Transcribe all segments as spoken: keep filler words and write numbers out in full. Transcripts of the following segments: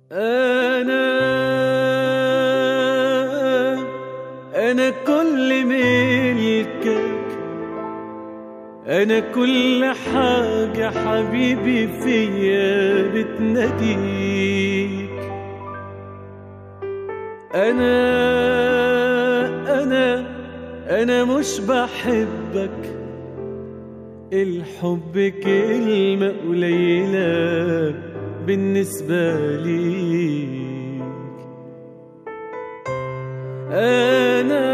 أنا أنا كل ملكك، أنا كل حاجة حبيبي فيا بتناديك. أنا أنا أنا مش بحبك، الحب كلمة قليلة بالنسبة ليك. أنا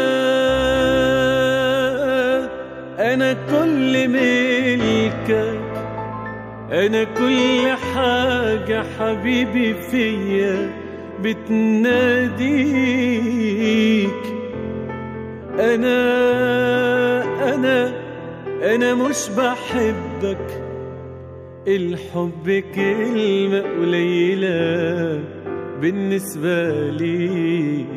أنا كل ملكك، أنا كل حاجة حبيبي فيا بتناديك. أنا أنا أنا مش بحبك، الحب كلمة قليلة بالنسبة ليك.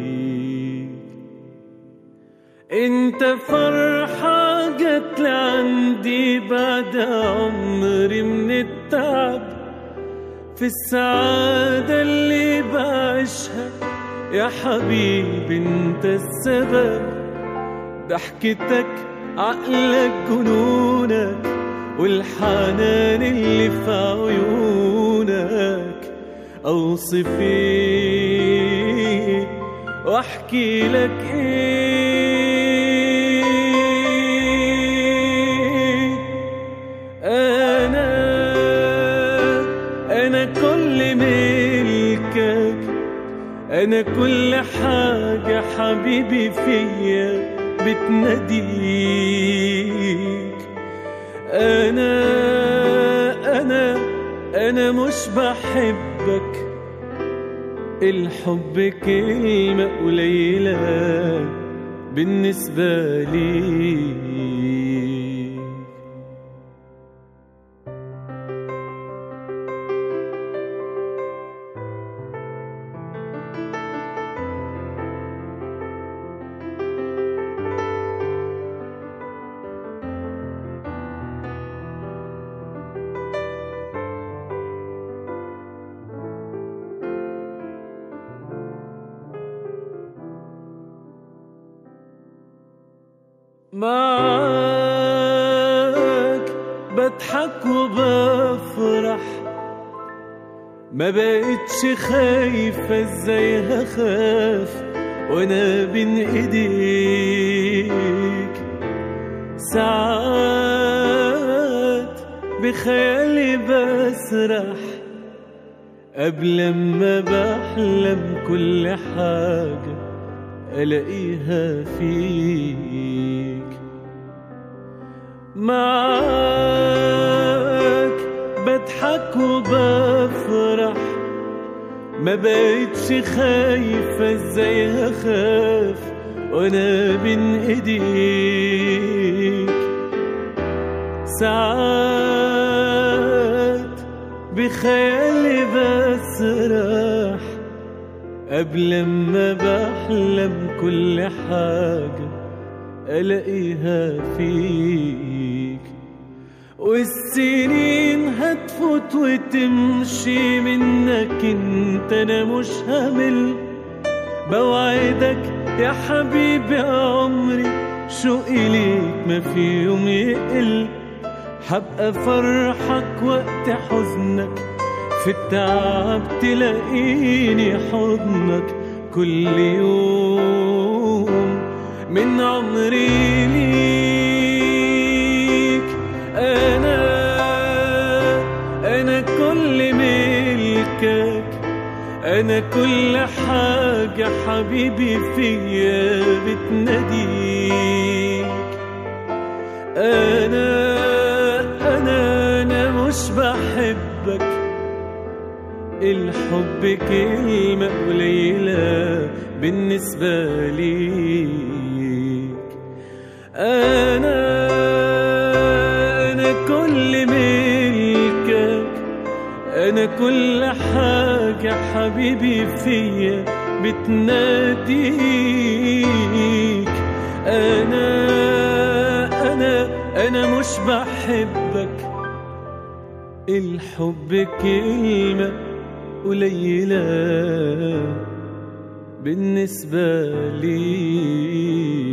انت فرحة جت لعندي بعد عمري من التعب، في السعادة اللي بعيشها يا حبيبي انت السبب. ضحكتك عقلك جنونك والحنان اللي في عيونك، اوصف ايه واحكي لك ايه. انا انا كل ملكك، انا كل حاجة حبيبي فيا بتناديك. أنا أنا أنا مش بحبك، الحب كلمة قليلة بالنسبة ليك. معاك بضحك وبفرح، ما بقتش خايفة ازاي هخاف وانا بين ايديك. ساعات بخيالي بسرح قبل ما بحلم كل حاجة ألاقيها فيك. معاك بضحك وبفرح، ما بقتش خايفة ازاي هخاف وانا بين ايديك. ساعات بخيالي بسرح قبل ما بحلم كل حاجة ألاقيها فيك. والسنين هتفوت وتمشي منك انت، انا مش همل. بوعدك يا حبيبي عمري شوقي ليك ما في يوم يقل. حبقى فرحك وقت حزنك، في التعب تلاقيني حضنك كل يوم من عمري ليك. أنا أنا كل ملكك، أنا كل حاجة حبيبي فيا بتناديك. أنا أنا أنا مش بحبك، الحب كلمة قليلة بالنسبة ليك. أنا أنا كل ملكك، أنا كل حاجة حبيبي فيا بتناديك. أنا أنا أنا مش بحبك، الحب كلمة قليلة بالنسبة لي.